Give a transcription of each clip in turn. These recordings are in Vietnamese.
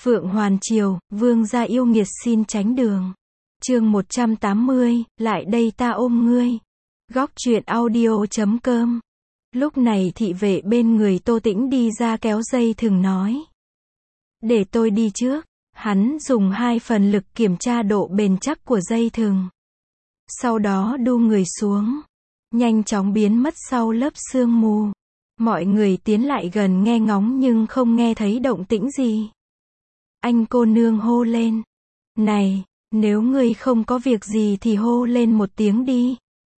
Phượng Hoàn Triều, vương gia yêu nghiệt xin tránh đường. Chương 180, lại đây ta ôm ngươi. Góc truyện audio.com. Lúc này thị vệ bên người Tô Tĩnh đi ra kéo dây thừng nói. Để tôi đi trước. Hắn dùng 2 phần lực kiểm tra độ bền chắc của dây thừng. Sau đó đu người xuống. Nhanh chóng biến mất sau lớp sương mù. Mọi người tiến lại gần nghe ngóng nhưng không nghe thấy động tĩnh gì. Anh cô nương hô lên. Này, nếu ngươi không có việc gì thì hô lên một tiếng đi.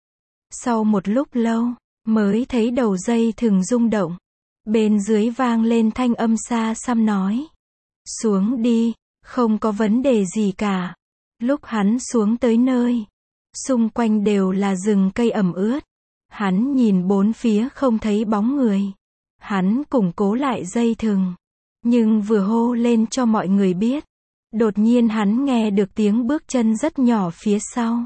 Sau một lúc lâu, mới thấy đầu dây thừng rung động. Bên dưới vang lên thanh âm xa xăm nói. Xuống đi, không có vấn đề gì cả. Lúc hắn xuống tới nơi, xung quanh đều là rừng cây ẩm ướt. Hắn nhìn bốn phía không thấy bóng người. Hắn củng cố lại dây thừng. Nhưng vừa hô lên cho mọi người biết. Đột nhiên hắn nghe được tiếng bước chân rất nhỏ phía sau.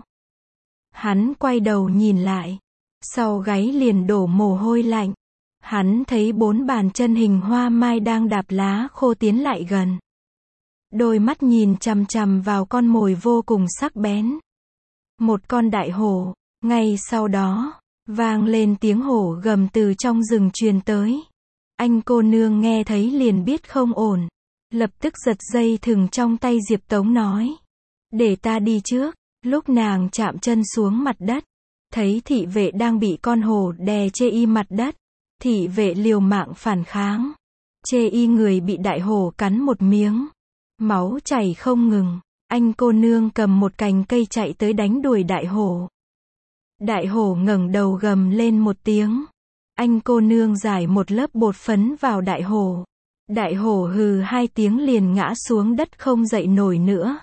Hắn quay đầu nhìn lại. Sau gáy liền đổ mồ hôi lạnh. Hắn thấy 4 bàn chân hình hoa mai đang đạp lá khô tiến lại gần. Đôi mắt nhìn chằm chằm vào con mồi vô cùng sắc bén. Một con đại hổ. Ngay sau đó, vang lên tiếng hổ gầm từ trong rừng truyền tới. Anh cô nương nghe thấy liền biết không ổn. Lập tức giật dây thừng trong tay Diệp Tống nói. Để ta đi trước. Lúc nàng chạm chân xuống mặt đất. Thấy thị vệ đang bị con hổ đè chê y mặt đất. Thị vệ liều mạng phản kháng. Chê y người bị đại hổ cắn một miếng. Máu chảy không ngừng. Anh cô nương cầm một cành cây chạy tới đánh đuổi đại hổ. Đại hổ ngẩng đầu gầm lên một tiếng. Anh cô nương rải một lớp bột phấn vào đại hổ. Đại hổ hừ 2 tiếng liền ngã xuống đất không dậy nổi nữa.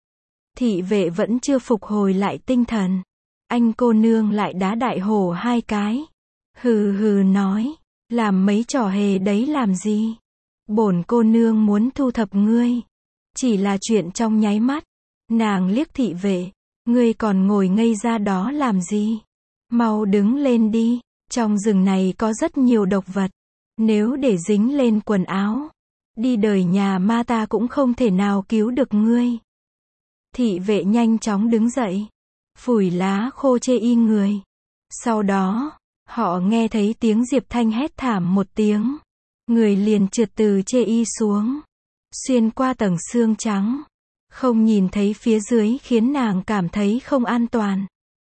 Thị vệ vẫn chưa phục hồi lại tinh thần. Anh cô nương lại đá đại hổ 2 cái. Hừ hừ nói. Làm mấy trò hề đấy làm gì? Bổn cô nương muốn thu thập ngươi. Chỉ là chuyện trong nháy mắt. Nàng liếc thị vệ. Ngươi còn ngồi ngây ra đó làm gì? Mau đứng lên đi. Trong rừng này có rất nhiều độc vật. Nếu để dính lên quần áo, đi đời nhà ma ta cũng không thể nào cứu được ngươi. Thị vệ nhanh chóng đứng dậy, phủi lá khô chê y người. Sau đó, họ nghe thấy tiếng Diệp Thanh hét thảm một tiếng. Người liền trượt từ chê y xuống, xuyên qua tầng xương trắng. Không nhìn thấy phía dưới khiến nàng cảm thấy không an toàn.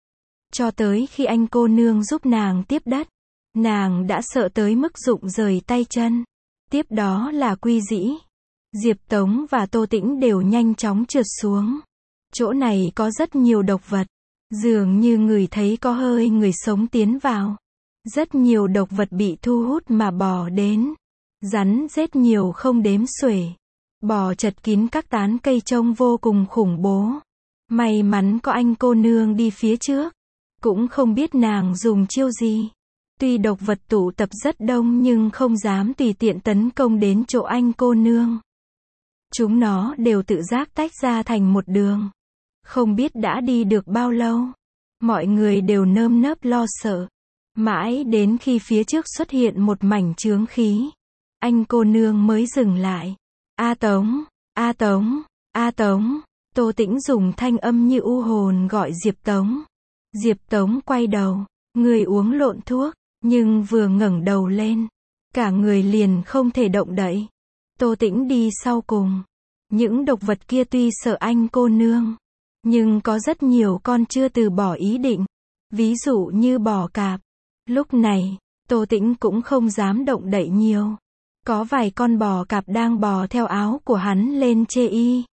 Cho tới khi anh cô nương giúp nàng tiếp đất, nàng đã sợ tới mức rụng rời tay chân. Tiếp đó là Quy Dĩ, Diệp Tống và Tô Tĩnh đều nhanh chóng trượt xuống. Chỗ này có rất nhiều độc vật. Dường như người thấy có hơi người sống tiến vào. Rất nhiều độc vật bị thu hút mà bò đến. Rắn rết nhiều không đếm xuể. Bò chật kín các tán cây trông vô cùng khủng bố. May mắn có anh cô nương đi phía trước. Cũng không biết nàng dùng chiêu gì. Tuy độc vật tụ tập rất đông nhưng không dám tùy tiện tấn công đến chỗ anh cô nương. Chúng nó đều tự giác tách ra thành một đường. Không biết đã đi được bao lâu. Mọi người đều nơm nớp lo sợ. Mãi đến khi phía trước xuất hiện một mảnh chướng khí. Anh cô nương mới dừng lại. A Tống, A Tống, A Tống. Tô Tĩnh dùng thanh âm như u hồn gọi Diệp Tống. Diệp Tống quay đầu. Người uống lộn thuốc. Nhưng vừa ngẩng đầu lên, cả người liền không thể động đậy. Tô Tĩnh đi sau cùng. Những độc vật kia tuy sợ anh cô nương, nhưng có rất nhiều con chưa từ bỏ ý định. Ví dụ như bò cạp. Lúc này, Tô Tĩnh cũng không dám động đậy nhiều. Có vài con bò cạp đang bò theo áo của hắn lên chê y.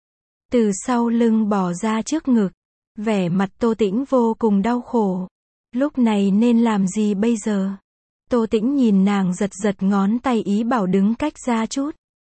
Từ sau lưng bò ra trước ngực. Vẻ mặt Tô Tĩnh vô cùng đau khổ. Lúc này nên làm gì bây giờ? Tô Tĩnh nhìn nàng giật giật ngón tay ý bảo đứng cách ra chút.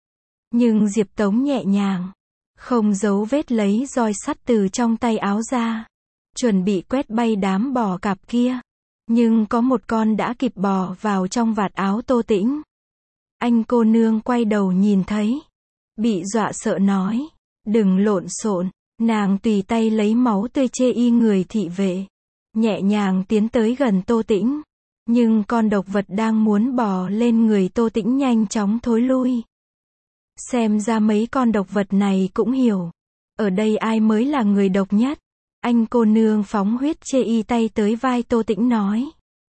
Nhưng Diệp Tống nhẹ nhàng, không giấu vết lấy roi sắt từ trong tay áo ra. Chuẩn bị quét bay đám bò cạp kia. Nhưng có một con đã kịp bò vào trong vạt áo Tô Tĩnh. Anh cô nương quay đầu nhìn thấy. Bị dọa sợ nói. Đừng lộn xộn. Nàng tùy tay lấy máu tươi chê y người thị vệ. Nhẹ nhàng tiến tới gần Tô Tĩnh. Nhưng con độc vật đang muốn bò lên người Tô Tĩnh nhanh chóng thối lui. Xem ra mấy con độc vật này cũng hiểu. Ở đây ai mới là người độc nhất? Anh cô nương phóng huyết chê y tay tới vai Tô Tĩnh nói.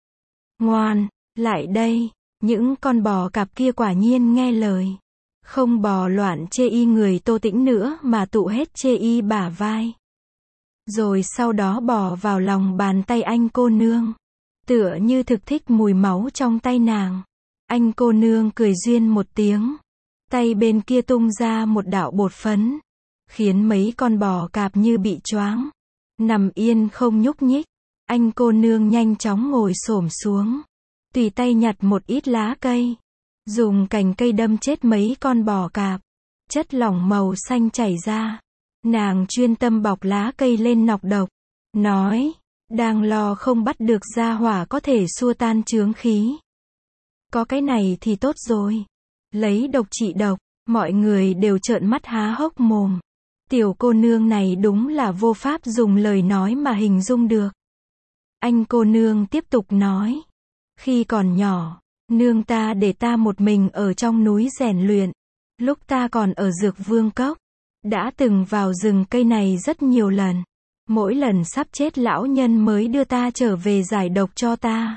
Ngoan, lại đây. Những con bò cạp kia quả nhiên nghe lời. Không bò loạn chê y người Tô Tĩnh nữa mà tụ hết chê y bả vai. Rồi sau đó bò vào lòng bàn tay anh cô nương. Tựa như thực thích mùi máu trong tay nàng. Anh cô nương cười duyên một tiếng. Tay bên kia tung ra một đạo bột phấn. Khiến mấy con bò cạp như bị choáng. Nằm yên không nhúc nhích. Anh cô nương nhanh chóng ngồi xổm xuống. Tùy tay nhặt một ít lá cây. Dùng cành cây đâm chết mấy con bò cạp. Chất lỏng màu xanh chảy ra. Nàng chuyên tâm bọc lá cây lên nọc độc. Nói, đang lo không bắt được gia hỏa có thể xua tan chướng khí. Có cái này thì tốt rồi. Lấy độc trị độc, mọi người đều trợn mắt há hốc mồm. Tiểu cô nương này đúng là vô pháp dùng lời nói mà hình dung được. Anh cô nương tiếp tục nói. Khi còn nhỏ, nương ta để ta một mình ở trong núi rèn luyện. Lúc ta còn ở Dược Vương Cốc, đã từng vào rừng cây này rất nhiều lần. Mỗi lần sắp chết lão nhân mới đưa ta trở về giải độc cho ta.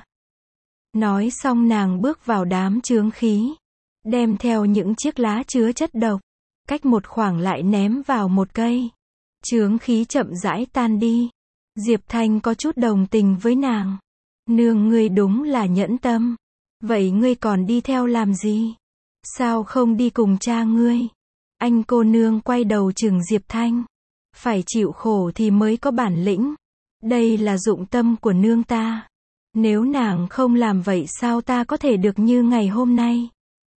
Nói xong nàng bước vào đám chướng khí. Đem theo những chiếc lá chứa chất độc. Cách một khoảng lại ném vào một cây. Chướng khí chậm rãi tan đi. Diệp Thanh có chút đồng tình với nàng. Nương ngươi đúng là nhẫn tâm. Vậy ngươi còn đi theo làm gì? Sao không đi cùng cha ngươi? Anh cô nương quay đầu chừng Diệp Thanh. Phải chịu khổ thì mới có bản lĩnh. Đây là dụng tâm của nương ta. Nếu nàng không làm vậy sao ta có thể được như ngày hôm nay?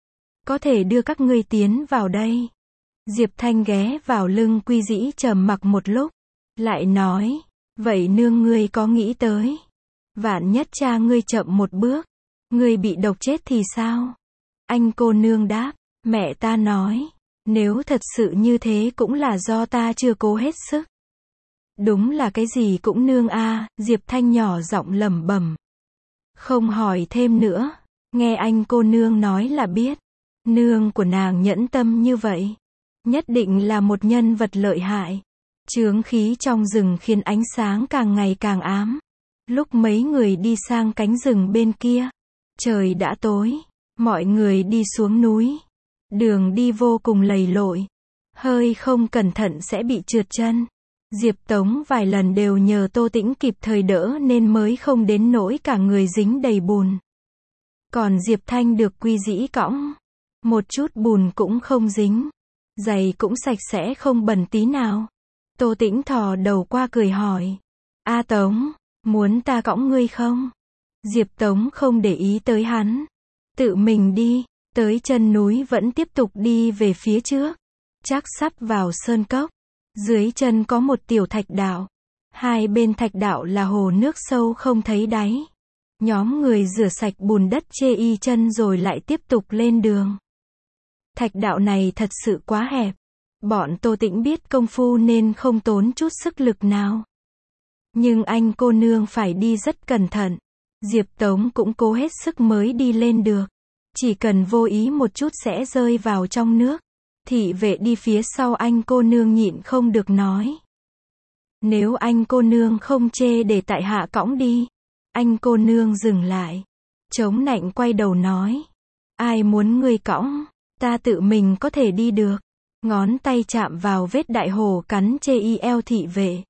Có thể đưa các ngươi tiến vào đây. Diệp Thanh ghé vào lưng Quy Dĩ trầm mặc một lúc. Lại nói, vậy nương ngươi có nghĩ tới. Vạn nhất cha ngươi chậm một bước. Ngươi bị độc chết thì sao? Anh cô nương đáp, mẹ ta nói. Nếu thật sự như thế cũng là do ta chưa cố hết sức. Đúng là cái gì cũng nương a. Diệp Thanh nhỏ giọng lẩm bẩm. Không hỏi thêm nữa. Nghe anh cô nương nói là biết. Nương của nàng nhẫn tâm như vậy. Nhất định là một nhân vật lợi hại. Chướng khí trong rừng khiến ánh sáng càng ngày càng ám. Lúc mấy người đi sang cánh rừng bên kia. Trời đã tối. Mọi người đi xuống núi. Đường đi vô cùng lầy lội. Hơi không cẩn thận sẽ bị trượt chân. Diệp Tống vài lần đều nhờ Tô Tĩnh kịp thời đỡ nên mới không đến nỗi cả người dính đầy bùn. Còn Diệp Thanh được Quy Dĩ cõng. Một chút bùn cũng không dính. Giày cũng sạch sẽ không bẩn tí nào. Tô Tĩnh thò đầu qua cười hỏi. A Tống, muốn ta cõng ngươi không? Diệp Tống không để ý tới hắn. Tự mình đi. Tới chân núi vẫn tiếp tục đi về phía trước. Chắc sắp vào sơn cốc. Dưới chân có một tiểu thạch đạo. Hai bên thạch đạo là hồ nước sâu không thấy đáy. Nhóm người rửa sạch bùn đất chê y chân rồi lại tiếp tục lên đường. Thạch đạo này thật sự quá hẹp. Bọn Tô Tĩnh biết công phu nên không tốn chút sức lực nào. Nhưng anh cô nương phải đi rất cẩn thận. Diệp Tống cũng cố hết sức mới đi lên được. Chỉ cần vô ý một chút sẽ rơi vào trong nước. Thị vệ đi phía sau anh cô nương nhịn không được nói. Nếu anh cô nương không chê để tại hạ cõng đi. Anh cô nương dừng lại. Chống nạnh quay đầu nói. Ai muốn ngươi cõng, ta tự mình có thể đi được. Ngón tay chạm vào vết đại hổ cắn chê y eo thị vệ.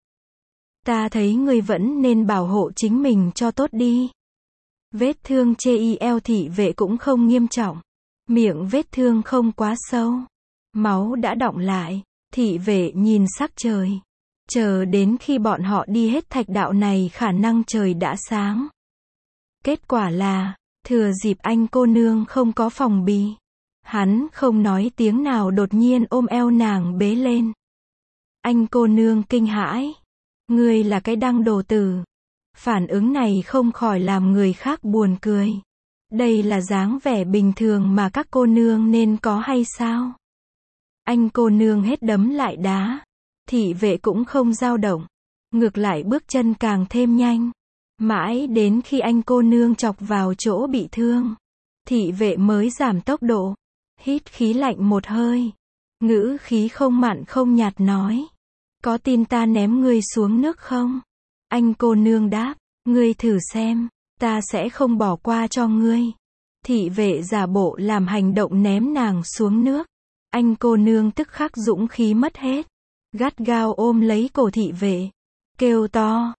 Ta thấy ngươi vẫn nên bảo hộ chính mình cho tốt đi. Vết thương chê y eo thị vệ cũng không nghiêm trọng. Miệng vết thương không quá sâu. Máu đã đọng lại. Thị vệ nhìn sắc trời. Chờ đến khi bọn họ đi hết thạch đạo này khả năng trời đã sáng. Kết quả là, thừa dịp anh cô nương không có phòng bị. Hắn không nói tiếng nào đột nhiên ôm eo nàng bế lên. Anh cô nương kinh hãi. Ngươi là cái đăng đồ tử. Phản ứng này không khỏi làm người khác buồn cười. Đây là dáng vẻ bình thường mà các cô nương nên có hay sao? Anh cô nương hết đấm lại đá. Thị vệ cũng không dao động. Ngược lại bước chân càng thêm nhanh. Mãi đến khi anh cô nương chọc vào chỗ bị thương. Thị vệ mới giảm tốc độ. hít khí lạnh một hơi. Ngữ khí không mặn không nhạt nói. Có tin ta ném ngươi xuống nước không? Anh cô nương đáp. Ngươi thử xem, ta sẽ không bỏ qua cho ngươi. Thị vệ giả bộ làm hành động ném nàng xuống nước. Anh cô nương tức khắc dũng khí mất hết. Gắt gao ôm lấy cổ thị vệ. Kêu to.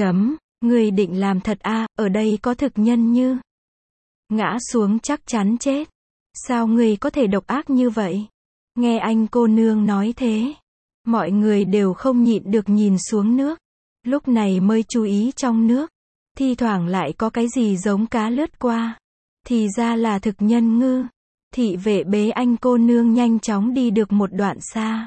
Ngươi định làm thật à, ở đây có thực nhân như. Ngã xuống chắc chắn chết. Sao ngươi có thể độc ác như vậy? Nghe anh cô nương nói thế. Mọi người đều không nhịn được nhìn xuống nước. Lúc này mới chú ý trong nước. Thi thoảng lại có cái gì giống cá lướt qua. Thì ra là thực nhân ngư. Thị vệ bế anh cô nương nhanh chóng đi được một đoạn xa.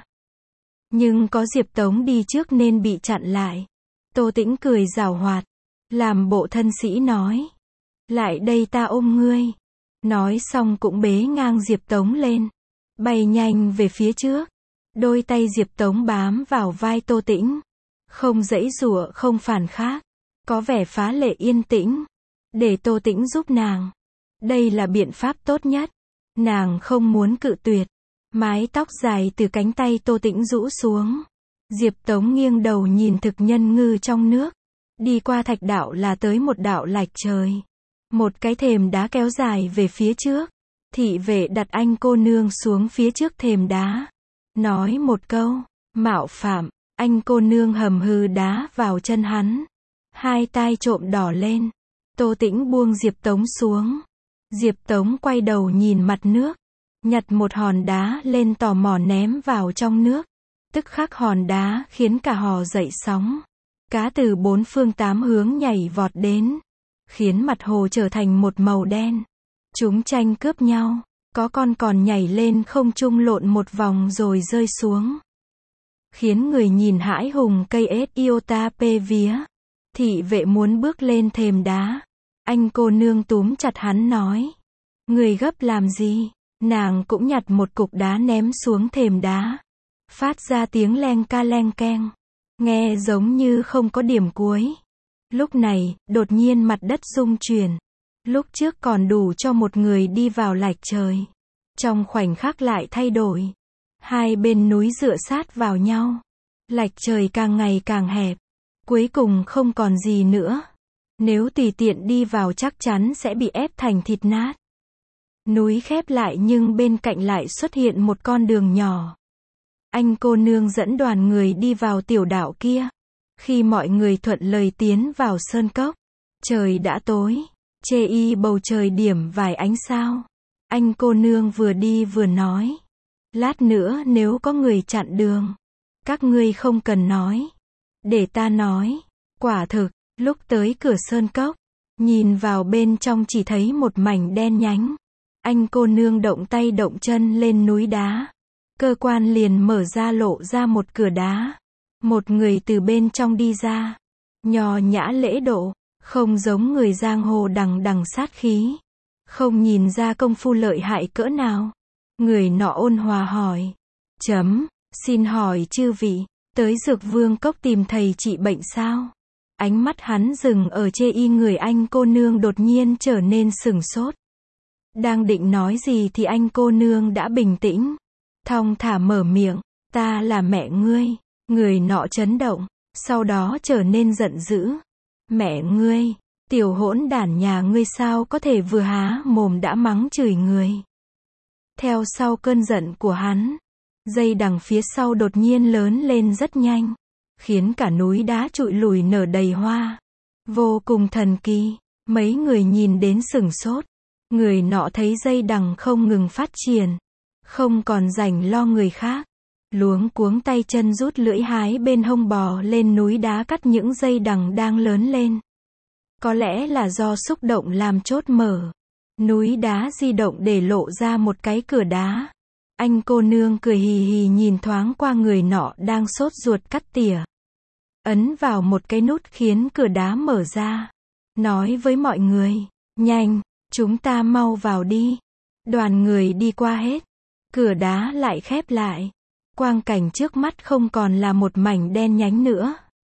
Nhưng có Diệp Tống đi trước nên bị chặn lại. Tô Tĩnh cười giảo hoạt. Làm bộ thân sĩ nói. Lại đây ta ôm ngươi. Nói xong cũng bế ngang Diệp Tống lên. Bay nhanh về phía trước. Đôi tay Diệp Tống bám vào vai Tô Tĩnh. Không giãy giụa không phản kháng. Có vẻ phá lệ yên tĩnh. Để Tô Tĩnh giúp nàng. Đây là biện pháp tốt nhất. Nàng không muốn cự tuyệt. Mái tóc dài từ cánh tay Tô Tĩnh rũ xuống. Diệp Tống nghiêng đầu nhìn thực nhân ngư trong nước. Đi qua thạch đạo là tới một đạo lạch trời. Một cái thềm đá kéo dài về phía trước. Thị vệ đặt anh cô nương xuống phía trước thềm đá. Nói một câu. Mạo phạm. Anh cô nương hầm hừ đá vào chân hắn. Hai tai trộm đỏ lên. Tô Tĩnh buông Diệp Tống xuống. Diệp Tống quay đầu nhìn mặt nước. Nhặt một hòn đá lên tò mò ném vào trong nước. Tức khắc hòn đá khiến cả hò dậy sóng. Cá từ bốn phương tám hướng nhảy vọt đến. Khiến mặt hồ trở thành một màu đen. Chúng tranh cướp nhau. Có con còn nhảy lên không trung lộn một vòng rồi rơi xuống. Khiến người nhìn hãi hùng cây ết iota pê vía. Thị vệ muốn bước lên thềm đá. Anh cô nương túm chặt hắn nói. Người gấp làm gì? Nàng cũng nhặt một cục đá ném xuống thềm đá. Phát ra tiếng leng ca leng keng. Nghe giống như không có điểm cuối. Lúc này, đột nhiên mặt đất rung chuyển. Lúc trước còn đủ cho một người đi vào lạch trời. Trong khoảnh khắc lại thay đổi. Hai bên núi dựa sát vào nhau. Lạch trời càng ngày càng hẹp. Cuối cùng không còn gì nữa. Nếu tùy tiện đi vào chắc chắn sẽ bị ép thành thịt nát. Núi khép lại nhưng bên cạnh lại xuất hiện một con đường nhỏ. Anh cô nương dẫn đoàn người đi vào tiểu đạo kia. Khi mọi người thuận lời tiến vào sơn cốc. Trời đã tối. Chê y bầu trời điểm vài ánh sao. Anh cô nương vừa đi vừa nói. Lát nữa nếu có người chặn đường. Các ngươi không cần nói. Để ta nói. Quả thực, lúc tới cửa sơn cốc. Nhìn vào bên trong chỉ thấy một mảnh đen nhánh. Anh cô nương động tay động chân lên núi đá. Cơ quan liền mở ra lộ ra một cửa đá. Một người từ bên trong đi ra. Nho nhã lễ độ. Không giống người giang hồ đằng đằng sát khí. Không nhìn ra công phu lợi hại cỡ nào. Người nọ ôn hòa hỏi. Xin hỏi chư vị, tới Dược Vương Cốc tìm thầy trị bệnh sao? Ánh mắt hắn dừng ở chê y người anh cô nương đột nhiên trở nên sửng sốt. Đang định nói gì thì anh cô nương đã bình tĩnh. Thong thả mở miệng, ta là mẹ ngươi. Người nọ chấn động, sau đó trở nên giận dữ. Mẹ ngươi, tiểu hỗn đản nhà ngươi sao có thể vừa há mồm đã mắng chửi người. Theo sau cơn giận của hắn, dây đằng phía sau đột nhiên lớn lên rất nhanh, khiến cả núi đá trụi lùi nở đầy hoa. Vô cùng thần kỳ, mấy người nhìn đến sửng sốt. Người nọ thấy dây đằng không ngừng phát triển, không còn rảnh lo người khác. Luống cuống tay chân rút lưỡi hái bên hông bò lên núi đá cắt những dây đằng đang lớn lên. Có lẽ là do xúc động làm chốt mở. Núi đá di động để lộ ra một cái cửa đá. Anh cô nương cười hì hì nhìn thoáng qua người nọ đang sốt ruột cắt tỉa. Ấn vào một cái nút khiến cửa đá mở ra. Nói với mọi người, nhanh, chúng ta mau vào đi. Đoàn người đi qua hết. Cửa đá lại khép lại. Quang cảnh trước mắt không còn là một mảnh đen nhánh nữa.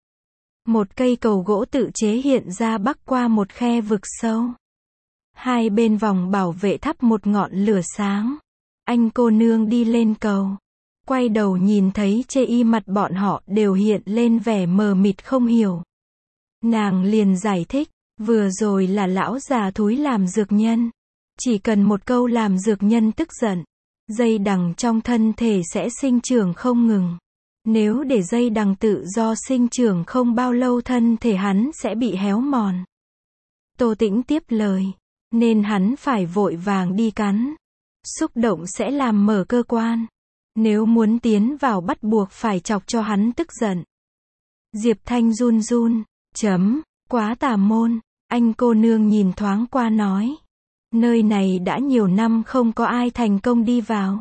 Một cây cầu gỗ tự chế hiện ra bắc qua một khe vực sâu. Hai bên vòng bảo vệ thắp một ngọn lửa sáng. Anh cô nương đi lên cầu. Quay đầu nhìn thấy chê y mặt bọn họ đều hiện lên vẻ mờ mịt không hiểu. Nàng liền giải thích, vừa rồi là lão già thúi làm dược nhân. Chỉ cần một câu làm dược nhân tức giận, dây đằng trong thân thể sẽ sinh trưởng không ngừng. Nếu để dây đằng tự do sinh trưởng không bao lâu thân thể hắn sẽ bị héo mòn. Tô Tĩnh tiếp lời, nên hắn phải vội vàng đi cắn. Xúc động sẽ làm mở cơ quan. Nếu muốn tiến vào bắt buộc phải chọc cho hắn tức giận. Diệp Thanh run run, quá tà môn. Anh cô nương nhìn thoáng qua nói. Nơi này đã nhiều năm không có ai thành công đi vào.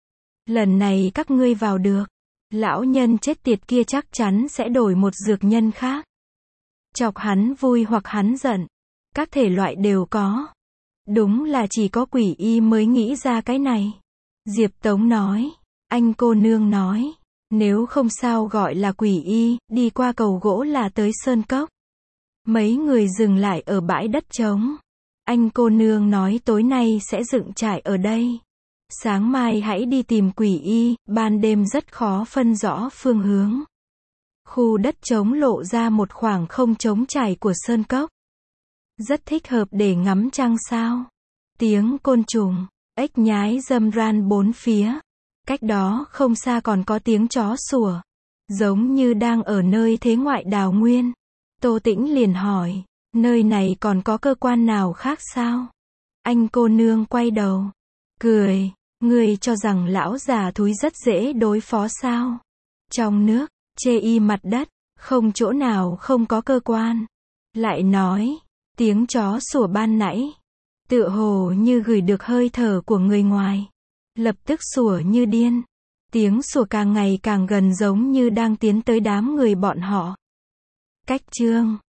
Lần này các ngươi vào được. Lão nhân chết tiệt kia chắc chắn sẽ đổi một dược nhân khác. Chọc hắn vui hoặc hắn giận. Các thể loại đều có. Đúng là chỉ có quỷ y mới nghĩ ra cái này. Diệp Tống nói. Anh cô nương nói. Nếu không sao gọi là quỷ y, đi qua cầu gỗ là tới sơn cốc. Mấy người dừng lại ở bãi đất trống. Anh cô nương nói tối nay sẽ dựng trại ở đây. Sáng mai hãy đi tìm quỷ y, ban đêm rất khó phân rõ phương hướng. Khu đất trống lộ ra một khoảng không trống trải của sơn cốc. Rất thích hợp để ngắm trăng sao. Tiếng côn trùng, ếch nhái râm ran bốn phía. Cách đó không xa còn có tiếng chó sủa. Giống như đang ở nơi thế ngoại đào nguyên. Tô Tĩnh liền hỏi, nơi này còn có cơ quan nào khác sao? Anh cô nương quay đầu, cười, ngươi cho rằng lão già thúi rất dễ đối phó sao? Trong nước, chê y mặt đất, không chỗ nào không có cơ quan. Lại nói, tiếng chó sủa ban nãy, tựa hồ như gửi được hơi thở của người ngoài. Lập tức sủa như điên. Tiếng sủa càng ngày càng gần giống như đang tiến tới đám người bọn họ. Cách chương